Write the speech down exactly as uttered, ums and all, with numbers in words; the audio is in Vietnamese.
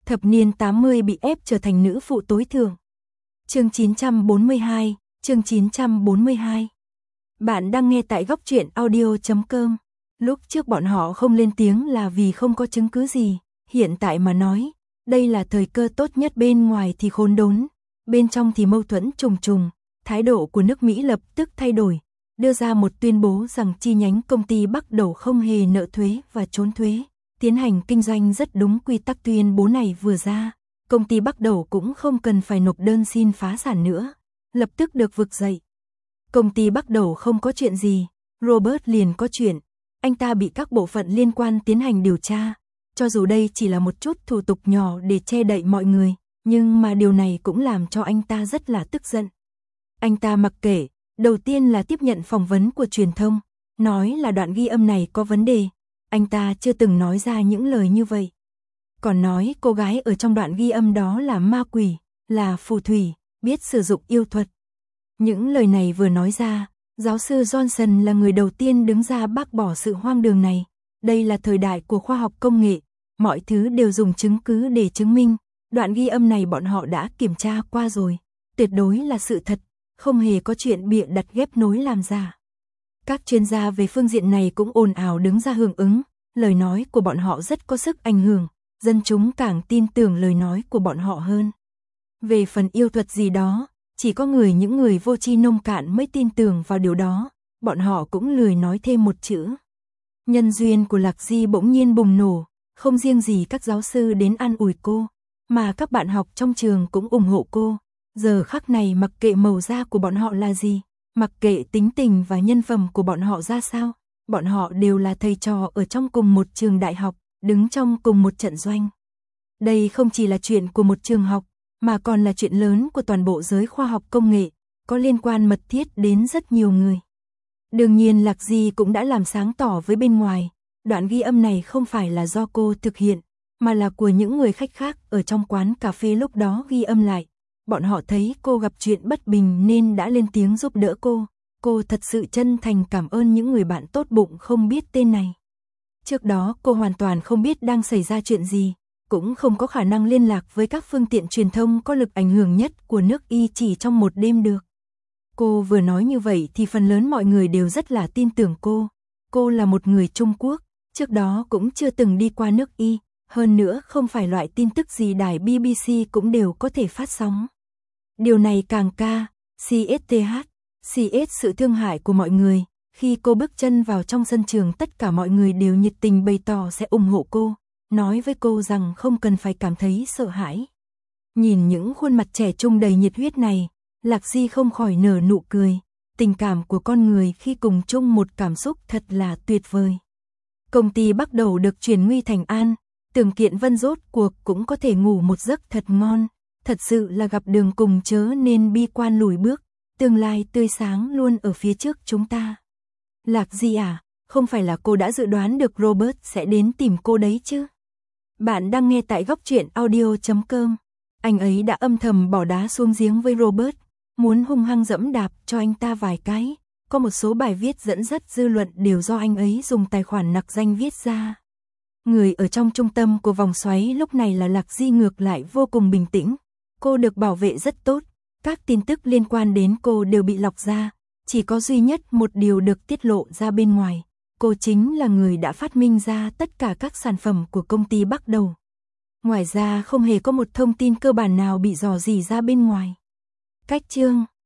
thập niên tám mươi bị ép trở thành nữ phụ tối thượng. Chương chín trăm bốn mươi hai, chương chín trăm bốn mươi hai. Bạn đang nghe tại góc truyện audio chấm com. Lúc trước bọn họ không lên tiếng là vì không có chứng cứ gì, hiện tại mà nói, đây là thời cơ tốt nhất, bên ngoài thì khốn đốn, bên trong thì mâu thuẫn trùng trùng, thái độ của nước Mỹ lập tức thay đổi, đưa ra một tuyên bố rằng chi nhánh công ty bắt đầu không hề nợ thuế và trốn thuế, tiến hành kinh doanh rất đúng quy tắc. Tuyên bố này vừa ra, công ty bắt đầu cũng không cần phải nộp đơn xin phá sản nữa, lập tức được vực dậy. Công ty bắt đầu không có chuyện gì, Robert liền có chuyện, anh ta bị các bộ phận liên quan tiến hành điều tra, cho dù đây chỉ là một chút thủ tục nhỏ để che đậy mọi người, nhưng mà điều này cũng làm cho anh ta rất là tức giận. Anh ta mặc kệ, đầu tiên là tiếp nhận phỏng vấn của truyền thông, nói là đoạn ghi âm này có vấn đề, anh ta chưa từng nói ra những lời như vậy. Còn nói cô gái ở trong đoạn ghi âm đó là ma quỷ, là phù thủy, biết sử dụng yêu thuật. Những lời này vừa nói ra, giáo sư Johnson là người đầu tiên đứng ra bác bỏ sự hoang đường này. Đây là thời đại của khoa học công nghệ, mọi thứ đều dùng chứng cứ để chứng minh. Đoạn ghi âm này bọn họ đã kiểm tra qua rồi, tuyệt đối là sự thật, không hề có chuyện bịa đặt ghép nối làm giả. Các chuyên gia về phương diện này cũng ồn ào đứng ra hưởng ứng, lời nói của bọn họ rất có sức ảnh hưởng, dân chúng càng tin tưởng lời nói của bọn họ hơn. Về phần yêu thuật gì đó, chỉ có người những người vô tri nông cạn mới tin tưởng vào điều đó, bọn họ cũng lười nói thêm một chữ. Nhân duyên của Lạc Di bỗng nhiên bùng nổ, không riêng gì các giáo sư đến an ủi cô, mà các bạn học trong trường cũng ủng hộ cô. Giờ khắc này mặc kệ màu da của bọn họ là gì, mặc kệ tính tình và nhân phẩm của bọn họ ra sao, bọn họ đều là thầy trò ở trong cùng một trường đại học, đứng trong cùng một trận doanh. Đây không chỉ là chuyện của một trường học, mà còn là chuyện lớn của toàn bộ giới khoa học công nghệ, có liên quan mật thiết đến rất nhiều người. Đương nhiên Lạc Di cũng đã làm sáng tỏ với bên ngoài, đoạn ghi âm này không phải là do cô thực hiện, mà là của những người khách khác ở trong quán cà phê lúc đó ghi âm lại. Bọn họ thấy cô gặp chuyện bất bình nên đã lên tiếng giúp đỡ cô. Cô thật sự chân thành cảm ơn những người bạn tốt bụng không biết tên này. Trước đó cô hoàn toàn không biết đang xảy ra chuyện gì, cũng không có khả năng liên lạc với các phương tiện truyền thông có lực ảnh hưởng nhất của nước Y chỉ trong một đêm được. Cô vừa nói như vậy thì phần lớn mọi người đều rất là tin tưởng cô. Cô là một người Trung Quốc, trước đó cũng chưa từng đi qua nước Y, hơn nữa không phải loại tin tức gì đài bê bê xê cũng đều có thể phát sóng. Điều này càng ca, xê ét tê hát, xê ét sự thương hại của mọi người. Khi cô bước chân vào trong sân trường, tất cả mọi người đều nhiệt tình bày tỏ sẽ ủng hộ cô, nói với cô rằng không cần phải cảm thấy sợ hãi. Nhìn những khuôn mặt trẻ trung đầy nhiệt huyết này, Lạc Di không khỏi nở nụ cười. Tình cảm của con người khi cùng chung một cảm xúc thật là tuyệt vời. Công ty bắt đầu được chuyển nguy thành an, Tưởng Kiện Vân rốt cuộc cũng có thể ngủ một giấc thật ngon. Thật sự là gặp đường cùng chớ nên bi quan lùi bước, tương lai tươi sáng luôn ở phía trước chúng ta. Lạc Di à, không phải là cô đã dự đoán được Robert sẽ đến tìm cô đấy chứ? Bạn đang nghe tại góc truyện audio chấm com. Anh ấy đã âm thầm bỏ đá xuống giếng với Robert, muốn hung hăng dẫm đạp cho anh ta vài cái. Có một số bài viết dẫn dắt dư luận đều do anh ấy dùng tài khoản nặc danh viết ra. Người ở trong trung tâm của vòng xoáy lúc này là Lạc Di, ngược lại vô cùng bình tĩnh. Cô được bảo vệ rất tốt, các tin tức liên quan đến cô đều bị lọc ra, chỉ có duy nhất một điều được tiết lộ ra bên ngoài. Cô chính là người đã phát minh ra tất cả các sản phẩm của công ty bắt đầu. Ngoài ra không hề có một thông tin cơ bản nào bị dò dỉ ra bên ngoài. Cách chương